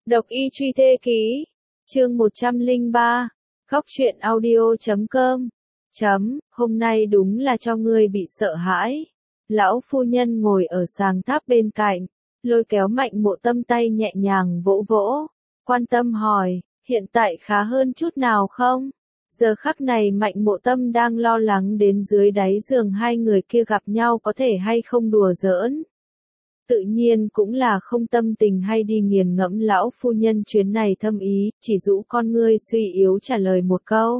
Độc y truy thê ký, chương 103, Góc truyện audio.com. Hôm nay đúng là cho ngươi bị sợ hãi. Lão phu nhân ngồi ở sàng tháp bên cạnh, lôi kéo Mạnh Mộ Tâm tay nhẹ nhàng vỗ vỗ, quan tâm hỏi, hiện tại khá hơn chút nào không? Giờ khắc này Mạnh Mộ Tâm đang lo lắng đến dưới đáy giường hai người kia gặp nhau có thể hay không đùa giỡn. Tự nhiên cũng là không tâm tình hay đi nghiền ngẫm lão phu nhân chuyến này thâm ý, chỉ rũ con ngươi suy yếu trả lời một câu.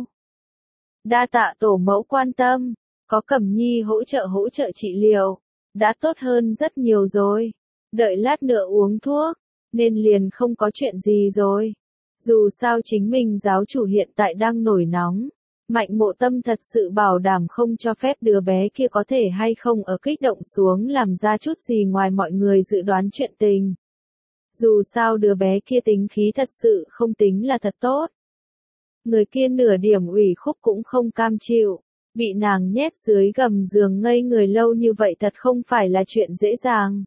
Đa tạ tổ mẫu quan tâm, có Cẩm Nhi hỗ trợ trị liệu, đã tốt hơn rất nhiều rồi. Đợi lát nữa uống thuốc, nên liền không có chuyện gì rồi. Dù sao chính mình giáo chủ hiện tại đang nổi nóng. Mạnh Mộ Tâm thật sự bảo đảm không cho phép đứa bé kia có thể hay không ở kích động xuống làm ra chút gì ngoài mọi người dự đoán chuyện tình. Dù sao đứa bé kia tính khí thật sự không tính là thật tốt. Người kia nửa điểm ủy khúc cũng không cam chịu, bị nàng nhét dưới gầm giường ngây người lâu như vậy thật không phải là chuyện dễ dàng.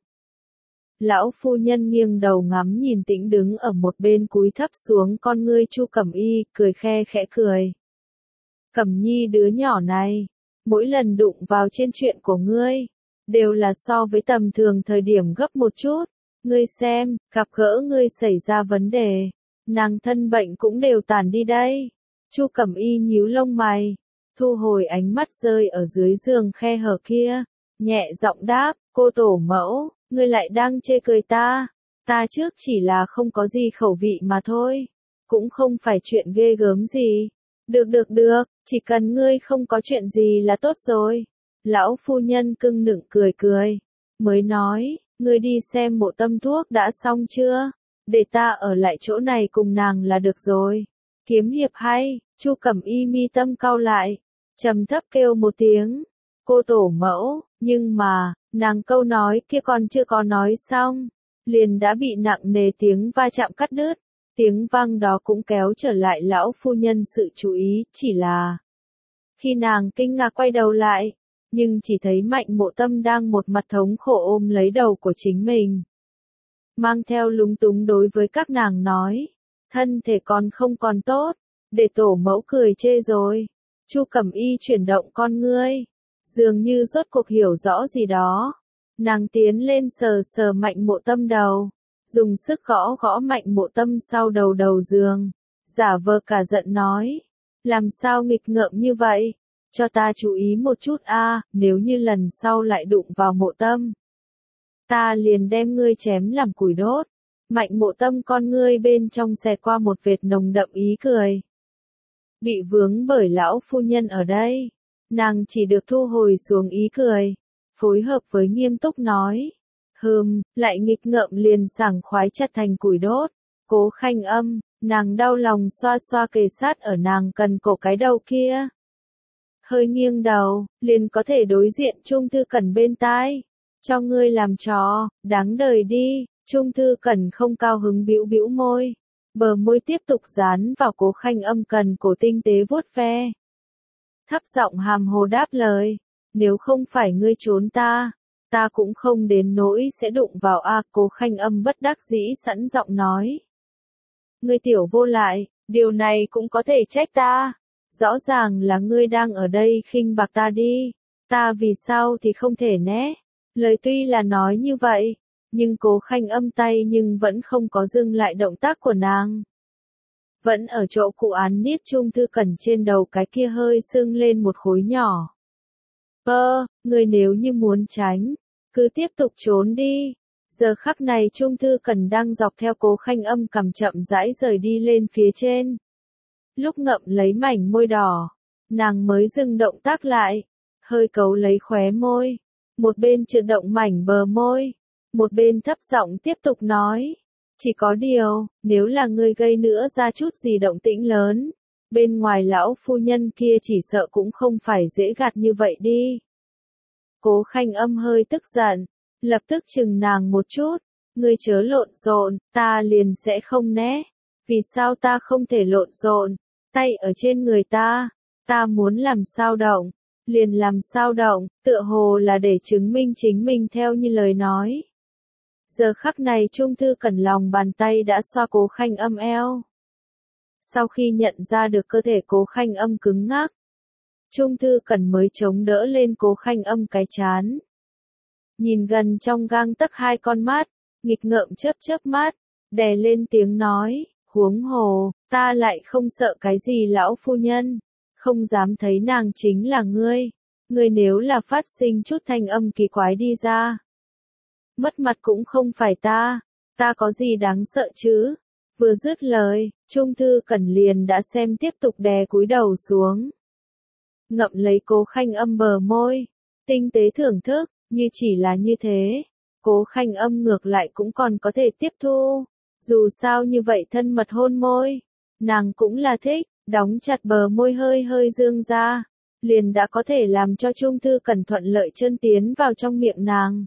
Lão phu nhân nghiêng đầu ngắm nhìn Tĩnh đứng ở một bên cúi thấp xuống con ngươi Chu Cẩm Y, cười khe khẽ cười. Cẩm Nhi đứa nhỏ này, mỗi lần đụng vào trên chuyện của ngươi, đều là so với tầm thường thời điểm gấp một chút. Ngươi xem, gặp gỡ ngươi xảy ra vấn đề, nàng thân bệnh cũng đều tàn đi đây. Chu Cẩm Y nhíu lông mày, thu hồi ánh mắt rơi ở dưới giường khe hở kia, nhẹ giọng đáp, cô tổ mẫu, ngươi lại đang chê cười ta. Ta trước chỉ là không có gì khẩu vị mà thôi, cũng không phải chuyện ghê gớm gì. Được, chỉ cần ngươi không có chuyện gì là tốt rồi. Lão phu nhân cưng nựng cười, mới nói, ngươi đi xem Mộ Tâm thuốc đã xong chưa? Để ta ở lại chỗ này cùng nàng là được rồi. Kiếm hiệp hay, Chu Cẩm Y mi tâm cau lại, trầm thấp kêu một tiếng, cô tổ mẫu, nhưng mà, nàng câu nói kia còn chưa có nói xong, liền đã bị nặng nề tiếng va chạm cắt đứt. Tiếng vang đó cũng kéo trở lại lão phu nhân sự chú ý, chỉ là khi nàng kinh ngạc quay đầu lại, nhưng chỉ thấy Mạnh Mộ Tâm đang một mặt thống khổ ôm lấy đầu của chính mình. Mang theo lúng túng đối với các nàng nói, thân thể còn không còn tốt, để tổ mẫu cười chê rồi. Chu Cẩm Y chuyển động con ngươi, dường như rốt cuộc hiểu rõ gì đó. Nàng tiến lên sờ Mạnh Mộ Tâm đầu, dùng sức gõ Mạnh Mộ Tâm sau đầu giường, giả vờ cả giận nói, làm sao nghịch ngợm như vậy, cho ta chú ý một chút a, nếu như lần sau lại đụng vào Mộ Tâm, ta liền đem ngươi chém làm củi đốt. Mạnh Mộ Tâm con ngươi bên trong xẹt qua một vệt nồng đậm ý cười. Bị vướng bởi lão phu nhân ở đây, nàng chỉ được thu hồi xuống ý cười, phối hợp với nghiêm túc nói. Lại nghịch ngợm liền sảng khoái chặt thành củi đốt. Cố Khanh Âm, nàng đau lòng xoa xoa kề sát ở nàng cần cổ cái đầu kia. Hơi nghiêng đầu, liền có thể đối diện Trung Thư Cẩn bên tai. Cho ngươi làm trò, đáng đời đi. Trung Thư Cẩn không cao hứng bĩu môi. Bờ môi tiếp tục dán vào Cố Khanh Âm cần cổ tinh tế vuốt ve. Thấp giọng hàm hồ đáp lời, nếu không phải ngươi trốn ta cũng không đến nỗi sẽ đụng vào a. Cố Khanh Âm bất đắc dĩ sẵn giọng nói. Ngươi tiểu vô lại, điều này cũng có thể trách ta. Rõ ràng là ngươi đang ở đây khinh bạc ta đi. Ta vì sao thì không thể né. Lời tuy là nói như vậy, nhưng Cố Khanh Âm tay nhưng vẫn không có dừng lại động tác của nàng. Vẫn ở chỗ cụ án niết Trung Thư Cẩn trên đầu cái kia hơi sưng lên một khối nhỏ. Ngươi nếu như muốn tránh, cứ tiếp tục trốn đi. Giờ khắc này Trung Thư Cẩn đang dọc theo Cố Khanh Âm cằm chậm rãi rời đi lên phía trên. Lúc ngậm lấy mảnh môi đỏ, nàng mới dừng động tác lại, hơi cấu lấy khóe môi, một bên trượt động mảnh bờ môi, một bên thấp giọng tiếp tục nói. Chỉ có điều, nếu là ngươi gây nữa ra chút gì động tĩnh lớn, bên ngoài lão phu nhân kia chỉ sợ cũng không phải dễ gạt như vậy đi. Cố Khanh Âm hơi tức giận, lập tức chừng nàng một chút, ngươi chớ lộn xộn, ta liền sẽ không né. Vì sao ta không thể lộn xộn? Tay ở trên người ta muốn làm sao động, liền làm sao động, tựa hồ là để chứng minh chính mình theo như lời nói. Giờ khắc này Trung Thư Cẩn lòng bàn tay đã xoa Cố Khanh Âm eo. Sau khi nhận ra được cơ thể Cố Khanh Âm cứng ngắc, Trung Thư Cẩn mới chống đỡ lên Cố Khanh Âm cái trán. Nhìn gần trong gang tấc hai con mắt, nghịch ngợm chớp chớp mắt, đè lên tiếng nói, huống hồ, ta lại không sợ cái gì lão phu nhân, không dám thấy nàng chính là ngươi. Ngươi nếu là phát sinh chút thanh âm kỳ quái đi ra, mất mặt cũng không phải ta có gì đáng sợ chứ. Vừa dứt lời, Trung Thư Cẩn liền đã xem tiếp tục đè cúi đầu xuống. Ngậm lấy Cố Khanh Âm bờ môi, tinh tế thưởng thức, như chỉ là như thế. Cố Khanh Âm ngược lại cũng còn có thể tiếp thu, dù sao như vậy thân mật hôn môi, nàng cũng là thích, đóng chặt bờ môi hơi hơi dương ra, liền đã có thể làm cho Trung Thư Cẩn thuận lợi chân tiến vào trong miệng nàng.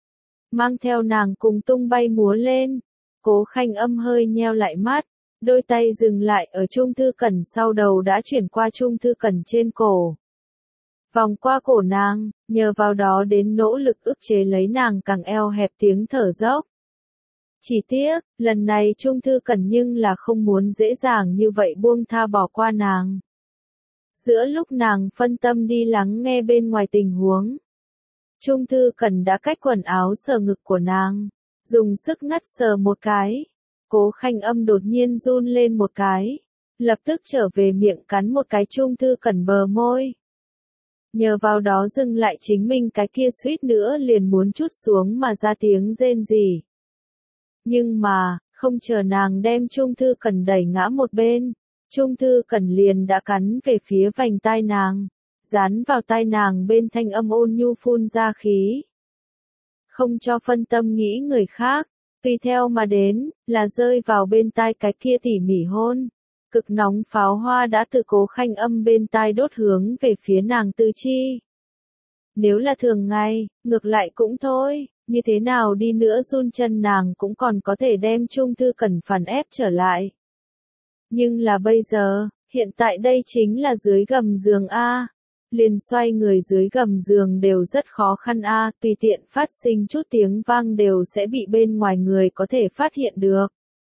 Mang theo nàng cùng tung bay múa lên, Cố Khanh Âm hơi nheo lại mắt, đôi tay dừng lại ở Trung Thư Cẩn sau đầu đã chuyển qua Trung Thư Cẩn trên cổ. Vòng qua cổ nàng, nhờ vào đó đến nỗ lực ức chế lấy nàng càng eo hẹp tiếng thở dốc. Chỉ tiếc, lần này Trung Thư Cẩn nhưng là không muốn dễ dàng như vậy buông tha bỏ qua nàng. Giữa lúc nàng phân tâm đi lắng nghe bên ngoài tình huống, Trung Thư Cẩn đã cách quần áo sờ ngực của nàng, dùng sức ngắt sờ một cái. Cố Khanh Âm đột nhiên run lên một cái, lập tức trở về miệng cắn một cái Trung Thư Cẩn bờ môi. Nhờ vào đó dừng lại chính mình cái kia suýt nữa liền muốn trút xuống mà ra tiếng rên rỉ. Nhưng mà, không chờ nàng đem Trung Thư Cẩn đẩy ngã một bên, Trung Thư Cẩn liền đã cắn về phía vành tai nàng, dán vào tai nàng bên thanh âm ôn nhu phun ra khí. Không cho phân tâm nghĩ người khác, tùy theo mà đến, là rơi vào bên tai cái kia tỉ mỉ hôn. Cực nóng pháo hoa đã từ Cố Khanh Âm bên tai đốt hướng về phía nàng tư chi. Nếu là thường ngày, ngược lại cũng thôi, như thế nào đi nữa run chân nàng cũng còn có thể đem Trung Thư Cẩn phản ép trở lại. Nhưng là bây giờ, hiện tại đây chính là dưới gầm giường A. Liền xoay người dưới gầm giường đều rất khó khăn A, tùy tiện phát sinh chút tiếng vang đều sẽ bị bên ngoài người có thể phát hiện được.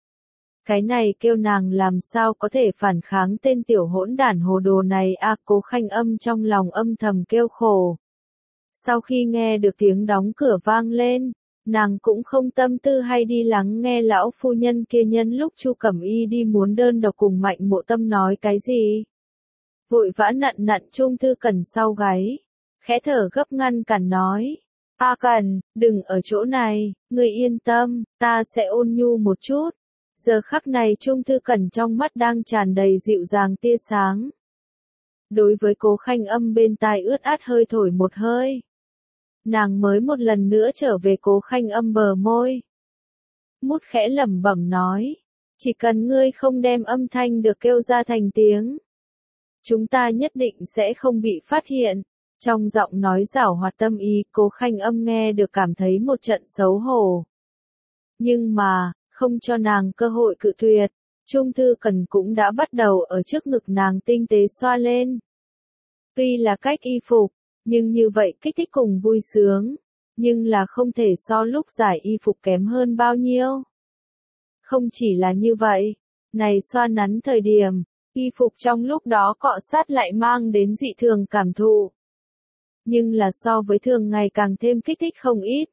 Cái này kêu nàng làm sao có thể phản kháng tên tiểu hỗn đản hồ đồ này A. Cố Khanh Âm trong lòng âm thầm kêu khổ. Sau khi nghe được tiếng đóng cửa vang lên, nàng cũng không tâm tư hay đi lắng nghe lão phu nhân kia nhân lúc Chu Cẩm Y đi muốn đơn độc cùng Mạnh Mộ Tâm nói cái gì. Vội vã nặn nặn Trung Thư Cẩn sau gáy, khẽ thở gấp ngăn cản nói. A Cẩn, đừng ở chỗ này, ngươi yên tâm, ta sẽ ôn nhu một chút. Giờ khắc này Trung Thư Cẩn trong mắt đang tràn đầy dịu dàng tia sáng. Đối với Cố Khanh Âm bên tai ướt át hơi thổi một hơi. Nàng mới một lần nữa trở về Cố Khanh Âm bờ môi. Mút khẽ lẩm bẩm nói. Chỉ cần ngươi không đem âm thanh được kêu ra thành tiếng, chúng ta nhất định sẽ không bị phát hiện. Trong giọng nói giảo hoạt tâm ý, Cố Khanh Âm nghe được cảm thấy một trận xấu hổ. Nhưng mà, không cho nàng cơ hội cự tuyệt, Trung Thư Cẩn cũng đã bắt đầu ở trước ngực nàng tinh tế xoa lên. Tuy là cách y phục, nhưng như vậy kích thích cùng vui sướng, nhưng là không thể so lúc giải y phục kém hơn bao nhiêu. Không chỉ là như vậy, này xoa nắn thời điểm, y phục trong lúc đó cọ sát lại mang đến dị thường cảm thụ. Nhưng là so với thường ngày càng thêm kích thích không ít.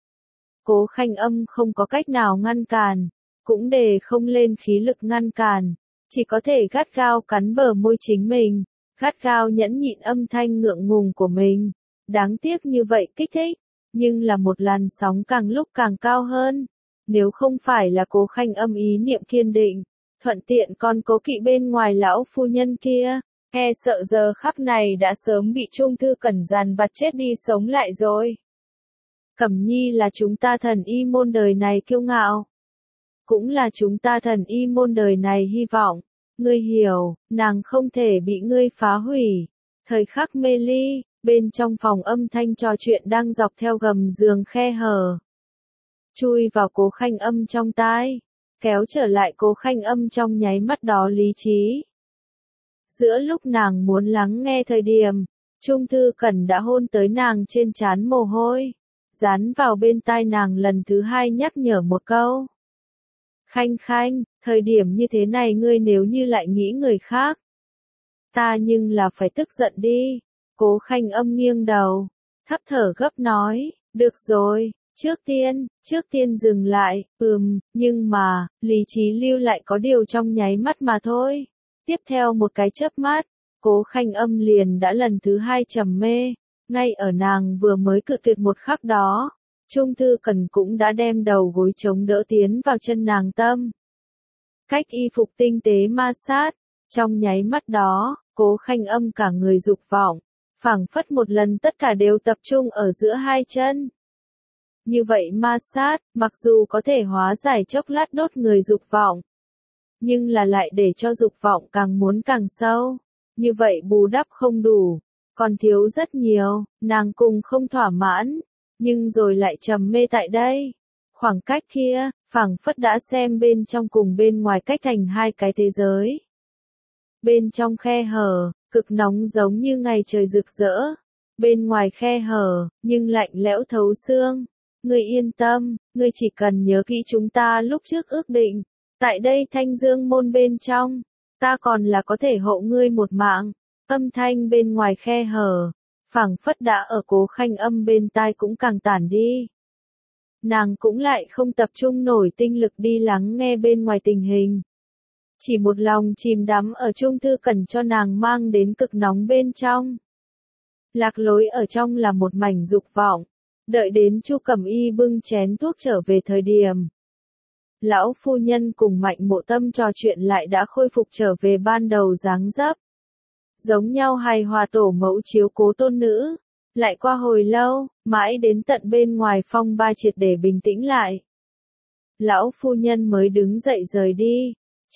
Cố Khanh Âm không có cách nào ngăn cản, cũng để không lên khí lực ngăn cản, chỉ có thể gắt gao cắn bờ môi chính mình, gắt gao nhẫn nhịn âm thanh ngượng ngùng của mình. Đáng tiếc như vậy kích thích, nhưng là một làn sóng càng lúc càng cao hơn. Nếu không phải là Cố Khanh Âm ý niệm kiên định, thuận tiện còn cố kỵ bên ngoài lão phu nhân kia, e sợ giờ khắc này đã sớm bị Trung Thư Cẩn dàn vặt chết đi sống lại rồi. Cẩm Nhi là chúng ta thần y môn đời này kiêu ngạo, cũng là chúng ta thần y môn đời này hy vọng. Ngươi hiểu, nàng không thể bị ngươi phá hủy. Thời khắc mê ly, bên trong phòng âm thanh trò chuyện đang dọc theo gầm giường khe hở, chui vào Cố Khanh Âm trong tai, kéo trở lại Cố Khanh Âm trong nháy mắt đó lý trí. Giữa lúc nàng muốn lắng nghe thời điểm, Trung Thư Cẩn đã hôn tới nàng trên trán mồ hôi, dán vào bên tai nàng lần thứ hai nhắc nhở một câu. Khanh Khanh, thời điểm như thế này ngươi nếu như lại nghĩ người khác. Ta nhưng là phải tức giận đi. Cố Khanh Âm nghiêng đầu, thấp thở gấp nói, được rồi, trước tiên dừng lại, nhưng mà, lý trí lưu lại có điều trong nháy mắt mà thôi. Tiếp theo một cái chớp mắt, Cố Khanh Âm liền đã lần thứ hai trầm mê, ngay ở nàng vừa mới cự tuyệt một khắc đó. Trung Thư Cần cũng đã đem đầu gối chống đỡ tiến vào chân nàng tâm. Cách y phục tinh tế ma sát, trong nháy mắt đó, Cố Khanh Âm cả người dục vọng, phảng phất một lần tất cả đều tập trung ở giữa hai chân. Như vậy ma sát, mặc dù có thể hóa giải chốc lát đốt người dục vọng, nhưng là lại để cho dục vọng càng muốn càng sâu. Như vậy bù đắp không đủ, còn thiếu rất nhiều, nàng cùng không thỏa mãn, nhưng rồi lại trầm mê tại đây. Khoảng cách kia, phảng phất đã xem bên trong cùng bên ngoài cách thành hai cái thế giới. Bên trong khe hở, cực nóng giống như ngày trời rực rỡ. Bên ngoài khe hở, nhưng lạnh lẽo thấu xương. Ngươi yên tâm, ngươi chỉ cần nhớ kỹ chúng ta lúc trước ước định. Tại đây Thanh Dương môn bên trong, ta còn là có thể hộ ngươi một mạng. Âm thanh bên ngoài khe hở, phảng phất đã ở Cố Khanh Âm bên tai cũng càng tản đi. Nàng cũng lại không tập trung nổi tinh lực đi lắng nghe bên ngoài tình hình. Chỉ một lòng chìm đắm ở Trung Thư Cần cho nàng mang đến cực nóng bên trong. Lạc Lối ở trong là một mảnh dục vọng, đợi đến Chu Cẩm Y bưng chén thuốc trở về thời điểm. Lão phu nhân cùng Mạnh Mộ Tâm trò chuyện lại đã khôi phục trở về ban đầu dáng dấp. Giống nhau hài hòa tổ mẫu chiếu cố tôn nữ. Lại qua hồi lâu, mãi đến tận bên ngoài phong ba triệt để bình tĩnh lại. Lão phu nhân mới đứng dậy rời đi.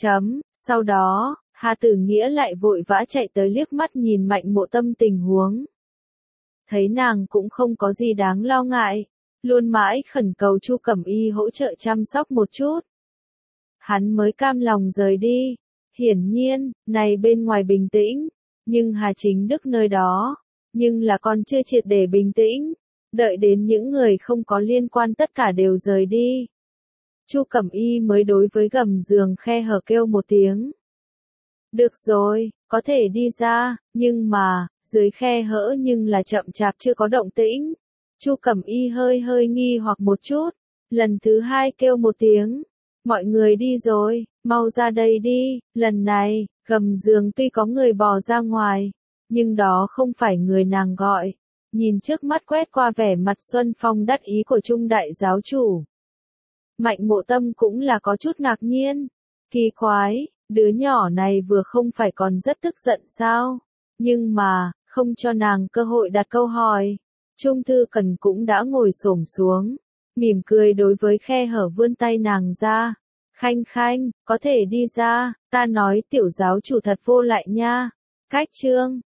Sau đó, Hà Tử Nghĩa lại vội vã chạy tới liếc mắt nhìn Mạnh Mộ Tâm tình huống. Thấy nàng cũng không có gì đáng lo ngại, luôn mãi khẩn cầu Chu Cẩm Y hỗ trợ chăm sóc một chút. Hắn mới cam lòng rời đi. Hiển nhiên, này bên ngoài bình tĩnh, nhưng Hà Chính Đức nơi đó, nhưng là còn chưa triệt để bình tĩnh, đợi đến những người không có liên quan tất cả đều rời đi. Chu Cẩm Y mới đối với gầm giường khe hở kêu một tiếng. Được rồi, có thể đi ra, nhưng mà, dưới khe hở nhưng là chậm chạp chưa có động tĩnh. Chu Cẩm Y hơi nghi hoặc một chút, lần thứ hai kêu một tiếng. Mọi người đi rồi, mau ra đây đi, lần này, gầm giường tuy có người bò ra ngoài, nhưng đó không phải người nàng gọi. Nhìn trước mắt quét qua vẻ mặt xuân phong đắc ý của Trung đại giáo chủ. Mạnh Mộ Tâm cũng là có chút ngạc nhiên. Kỳ quái, đứa nhỏ này vừa không phải còn rất tức giận sao? Nhưng mà, không cho nàng cơ hội đặt câu hỏi. Trung Thư Cần cũng đã ngồi xổm xuống, mỉm cười đối với khe hở vươn tay nàng ra. Khanh Khanh, có thể đi ra, ta nói tiểu giáo chủ thật vô lại nha. Cách chương